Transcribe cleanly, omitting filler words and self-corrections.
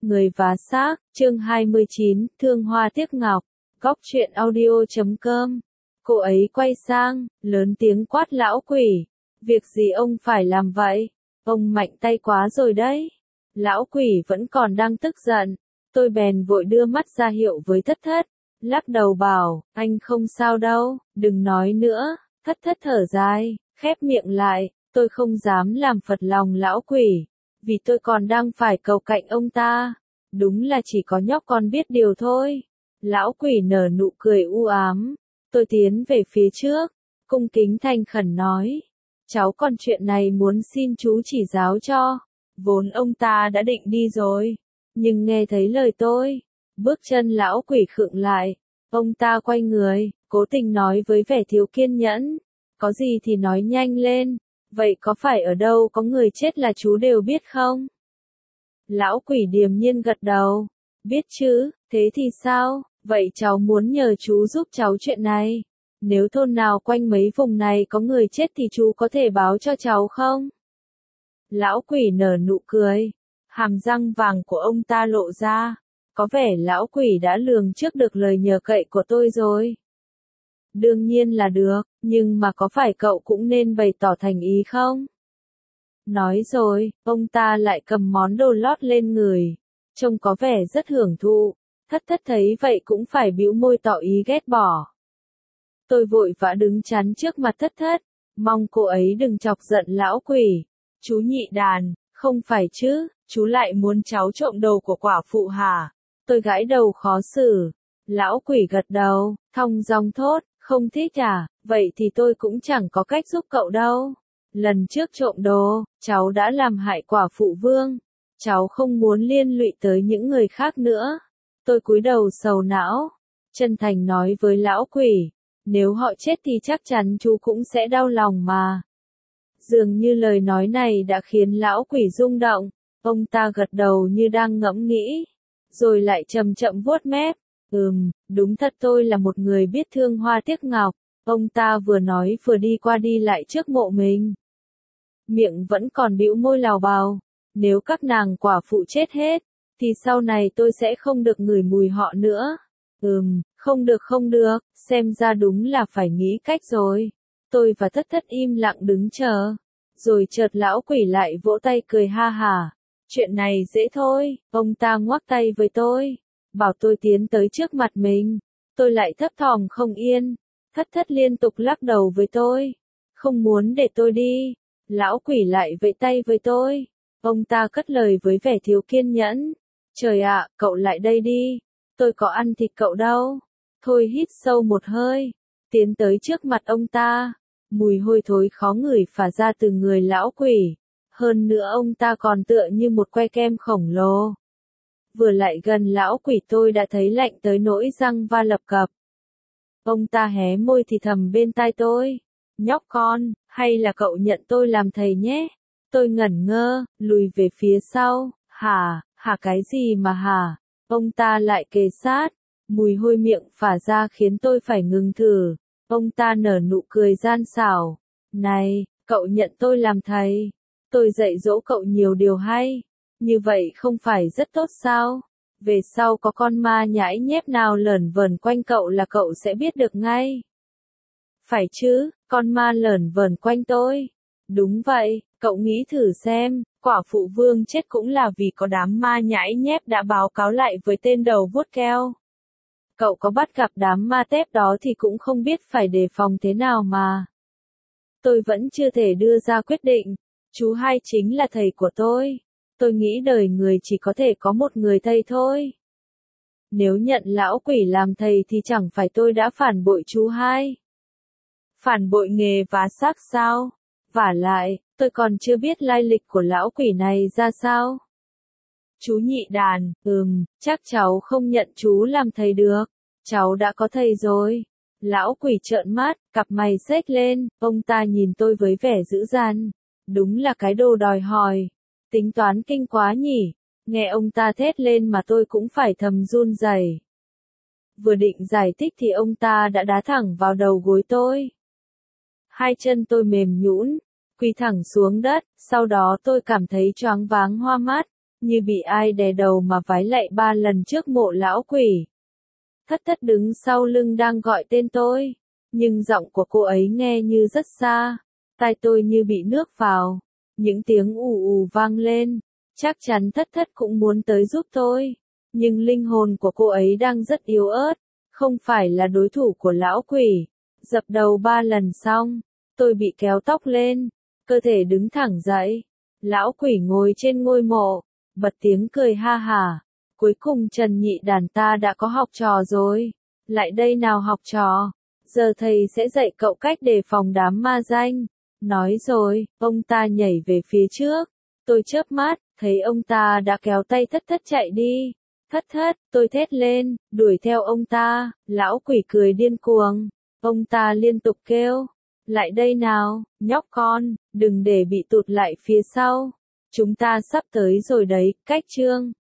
Người và xác, chương 29, Thương Hoa Tiếc Ngọc, Góc truyện audio.com. Cô ấy quay sang, lớn tiếng quát lão quỷ. Việc gì ông phải làm vậy? Ông mạnh tay quá rồi đấy. Lão quỷ vẫn còn đang tức giận. Tôi bèn vội đưa mắt ra hiệu với Thất Thất. Lắc đầu bảo, anh không sao đâu, đừng nói nữa. Thất Thất thở dài, khép miệng lại. Tôi không dám làm phật lòng lão quỷ. Vì tôi còn đang phải cầu cạnh ông ta. Đúng là chỉ có nhóc con biết điều thôi. Lão quỷ nở nụ cười u ám. Tôi tiến về phía trước, cung kính thành khẩn nói. Cháu còn chuyện này muốn xin chú chỉ giáo cho. Vốn ông ta đã định đi rồi. Nhưng nghe thấy lời tôi. Bước chân lão quỷ khựng lại. Ông ta quay người, cố tình nói với vẻ thiếu kiên nhẫn. Có gì thì nói nhanh lên. Vậy có phải ở đâu có người chết là chú đều biết không? Lão quỷ điềm nhiên gật đầu. Biết chứ, thế thì sao? Vậy cháu muốn nhờ chú giúp cháu chuyện này. Nếu thôn nào quanh mấy vùng này có người chết thì chú có thể báo cho cháu không? Lão quỷ nở nụ cười. Hàm răng vàng của ông ta lộ ra. Có vẻ lão quỷ đã lường trước được lời nhờ cậy của tôi rồi. Đương nhiên là được, nhưng mà có phải cậu cũng nên bày tỏ thành ý không? Nói rồi, ông ta lại cầm món đồ lót lên người. Trông có vẻ rất hưởng thụ. Thất Thất thấy vậy cũng phải bĩu môi tỏ ý ghét bỏ. Tôi vội vã đứng chắn trước mặt Thất Thất. Mong cô ấy đừng chọc giận lão quỷ. Chú nhị đàn, không phải chứ, chú lại muốn cháu trộm đồ của quả phụ hả? Tôi gãi đầu khó xử. Lão quỷ gật đầu, thong dong thốt, không thích à, vậy thì tôi cũng chẳng có cách giúp cậu đâu. Lần trước trộm đồ, cháu đã làm hại quả phụ vương. Cháu không muốn liên lụy tới những người khác nữa. Tôi cúi đầu sầu não. Chân thành nói với lão quỷ. Nếu họ chết thì chắc chắn chú cũng sẽ đau lòng mà. Dường như lời nói này đã khiến lão quỷ rung động. Ông ta gật đầu như đang ngẫm nghĩ. Rồi lại chậm chậm vuốt mép. Đúng thật tôi là một người biết thương hoa tiếc ngọc. Ông ta vừa nói vừa đi qua đi lại trước mộ mình. Miệng vẫn còn bĩu môi lào bào. Nếu các nàng quả phụ chết hết, thì sau này tôi sẽ không được ngửi mùi họ nữa. Không được, xem ra đúng là phải nghĩ cách rồi. Tôi và Thất Thất im lặng đứng chờ. Rồi chợt lão quỷ lại vỗ tay cười ha hả. Chuyện này dễ thôi, ông ta ngoắc tay với tôi. Bảo tôi tiến tới trước mặt mình. Tôi lại thấp thỏm không yên. Thất Thất liên tục lắc đầu với tôi. Không muốn để tôi đi. Lão quỷ lại vẫy tay với tôi. Ông ta cất lời với vẻ thiếu kiên nhẫn. Trời ạ, cậu lại đây đi. Tôi có ăn thịt cậu đâu. Thôi hít sâu một hơi. Tiến tới trước mặt ông ta. Mùi hôi thối khó ngửi phả ra từ người lão quỷ. Hơn nữa ông ta còn tựa như một que kem khổng lồ. Vừa lại gần lão quỷ tôi đã thấy lạnh tới nỗi răng va lập cập. Ông ta hé môi thì thầm bên tai tôi. Nhóc con, hay là cậu nhận tôi làm thầy nhé? Tôi ngẩn ngơ, lùi về phía sau. Hả cái gì mà hả? Ông ta lại kề sát. Mùi hôi miệng phả ra khiến tôi phải ngừng thử. Ông ta nở nụ cười gian xảo. Này, cậu nhận tôi làm thầy. Tôi dạy dỗ cậu nhiều điều hay. Như vậy không phải rất tốt sao? Về sau có con ma nhãi nhép nào lởn vởn quanh cậu là cậu sẽ biết được ngay. Phải chứ, con ma lởn vởn quanh tôi. Đúng vậy, cậu nghĩ thử xem, quả phụ vương chết cũng là vì có đám ma nhãi nhép đã báo cáo lại với tên đầu vuốt keo. Cậu có bắt gặp đám ma tép đó thì cũng không biết phải đề phòng thế nào mà. Tôi vẫn chưa thể đưa ra quyết định. Chú hai chính là thầy của tôi. Tôi nghĩ đời người chỉ có thể có một người thầy thôi. Nếu nhận lão quỷ làm thầy thì chẳng phải tôi đã phản bội chú hai. Phản bội nghề và xác sao? Vả lại, tôi còn chưa biết lai lịch của lão quỷ này ra sao. Chú nhị đàn, chắc cháu không nhận chú làm thầy được. Cháu đã có thầy rồi. Lão quỷ trợn mắt, cặp mày xếch lên, ông ta nhìn tôi với vẻ dữ dằn. Đúng là cái đồ đòi hỏi. Tính toán kinh quá nhỉ. Nghe ông ta thét lên mà tôi cũng phải thầm run rẩy. Vừa định giải thích thì ông ta đã đá thẳng vào đầu gối tôi. Hai chân tôi mềm nhũn, quỳ thẳng xuống đất, sau đó tôi cảm thấy choáng váng hoa mắt. như bị ai đè đầu mà vái lạy 3 lần trước mộ lão quỷ. Thất thất đứng sau lưng đang gọi tên tôi, nhưng giọng của cô ấy nghe như rất xa, tai tôi như bị nước vào, những tiếng ù ù vang lên, chắc chắn thất thất cũng muốn tới giúp tôi, nhưng linh hồn của cô ấy đang rất yếu ớt, không phải là đối thủ của lão quỷ. Dập đầu 3 lần xong, tôi bị kéo tóc lên, cơ thể đứng thẳng dậy, lão quỷ ngồi trên ngôi mộ, bật tiếng cười ha hả. Cuối cùng Trần Nhị Đàn ta đã có học trò rồi. Lại đây nào học trò. Giờ thầy sẽ dạy cậu cách đề phòng đám ma danh. Nói rồi, ông ta nhảy về phía trước. Tôi chớp mắt, thấy ông ta đã kéo tay thất thất chạy đi. Thất thất, tôi thét lên, đuổi theo ông ta. Lão quỷ cười điên cuồng. Ông ta liên tục kêu. Lại đây nào, nhóc con, đừng để bị tụt lại phía sau. Chúng ta sắp tới rồi đấy, cách chương.